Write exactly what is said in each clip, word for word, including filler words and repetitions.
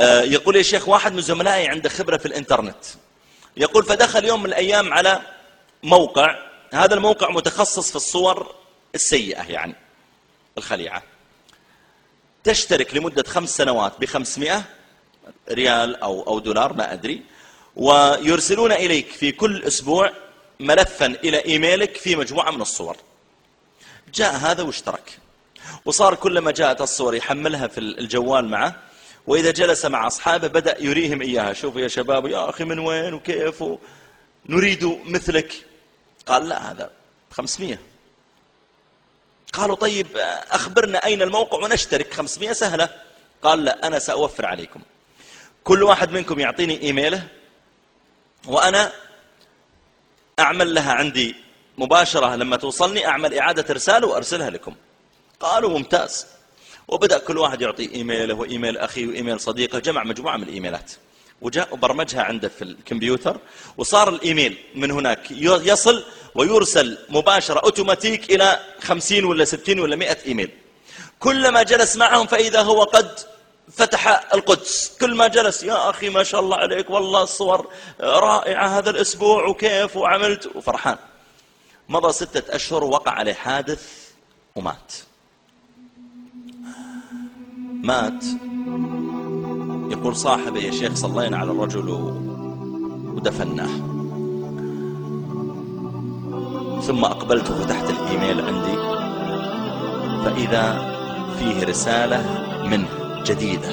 يقول يا شيخ واحد من زملائي عنده خبرة في الانترنت، يقول فدخل يوم من الأيام على موقع، هذا الموقع متخصص في الصور السيئة يعني الخليعة، تشترك لمدة خمس سنوات بخمسمائة ريال أو أو دولار ما أدري، ويرسلون إليك في كل أسبوع ملفا إلى إيميلك في مجموعة من الصور. جاء هذا واشترك، وصار كلما جاءت الصور يحملها في الجوال معه، وإذا جلس مع أصحابه بدأ يريهم إياها، شوفوا يا شباب يا أخي من وين وكيف نريد مثلك. قال لا هذا خمسمائة. قالوا طيب أخبرنا أين الموقع ونشترك، خمسمائة سهلة. قال لا أنا سأوفر عليكم، كل واحد منكم يعطيني إيميله وأنا أعمل لها عندي مباشرة، لما توصلني أعمل إعادة رسالة وأرسلها لكم. قالوا ممتاز. وبدأ كل واحد يعطي إيميله وإيميل أخيه وإيميل صديقه، جمع مجموعة من الإيميلات وجاء وبرمجها عنده في الكمبيوتر، وصار الإيميل من هناك يصل ويرسل مباشرة أوتوماتيك إلى خمسين ولا ستين ولا مئة إيميل. كلما جلس معهم فإذا هو قد فتح القدس، كل ما جلس يا أخي ما شاء الله عليك والله الصور رائعة هذا الأسبوع وكيف وعملت وفرحان. مضى ستة أشهر وقع عليه حادث ومات. مات يقول صاحبي يا شيخ صلينا على الرجل ودفناه، ثم أقبلت وفتحت الإيميل عندي فإذا فيه رسالة منه جديدة.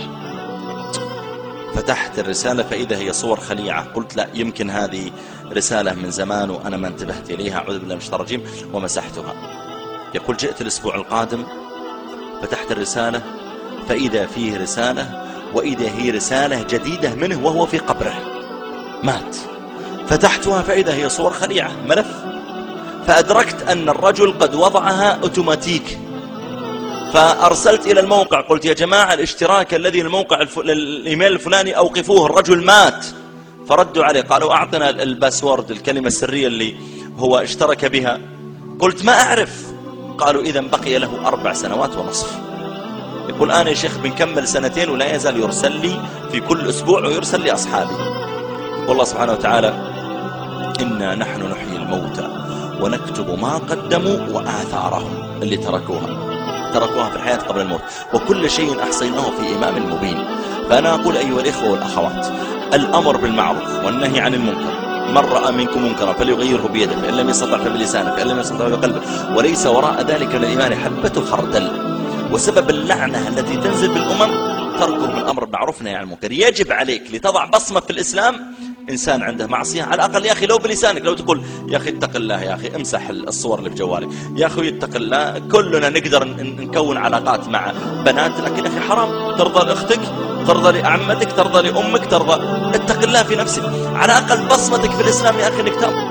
فتحت الرسالة فإذا هي صور خليعة. قلت لا يمكن هذه رسالة من زمان وأنا ما انتبهت إليها، أعوذ بالله من الشيطان الرجيم، ومسحتها. يقول جئت الأسبوع القادم فتحت الرسالة فإذا فيه رسالة، وإذا هي رسالة جديدة منه وهو في قبره مات. فتحتها فإذا هي صور خليعة ملف، فأدركت أن الرجل قد وضعها أوتوماتيك. فأرسلت إلى الموقع قلت يا جماعة الاشتراك الذي الموقع الف... الإيميل الفلاني أوقفوه الرجل مات. فردوا عليه قالوا أعطنا الباسورد الكلمة السرية اللي هو اشترك بها. قلت ما أعرف. قالوا إذا بقي له أربع سنوات ونصف. يقول أنا يا شيخ بنكمل سنتين ولا يزال يرسل لي في كل أسبوع ويرسل لي أصحابي. والله سبحانه وتعالى إنا نحن نحيي الموتى ونكتب ما قدموا وآثارهم اللي تركوها تركوها في الحياة قبل الموت، وكل شيء أحصيناه في إمام مبين. فأنا أقول أيها الإخوة والأخوات، الأمر بالمعروف والنهي عن المنكر، من رأى منكم منكرا فليغيره بيده، فإن لم يستطع فبلسانه، فإن لم يستطع بقلبه، وليس وراء ذلك من الإيمان حبة خردل. وسبب اللعنة التي تنزل بالأمم تركهم الأمر بالمعروف والنهي عن المنكر. يجب عليك لتضع بصمة في الإسلام، إنسان عنده معصية على الأقل يا أخي لو بلسانك، لو تقول يا أخي اتق الله، يا أخي امسح الصور اللي في جوالك، يا أخي اتق الله. كلنا نقدر نكون علاقات مع بنات، لكن يا أخي حرام ترضى لأختك، ترضى لأعمتك، ترضى لأمك، ترضى. اتق الله في نفسك، على الأقل بصمتك في الإسلام يا أخي انك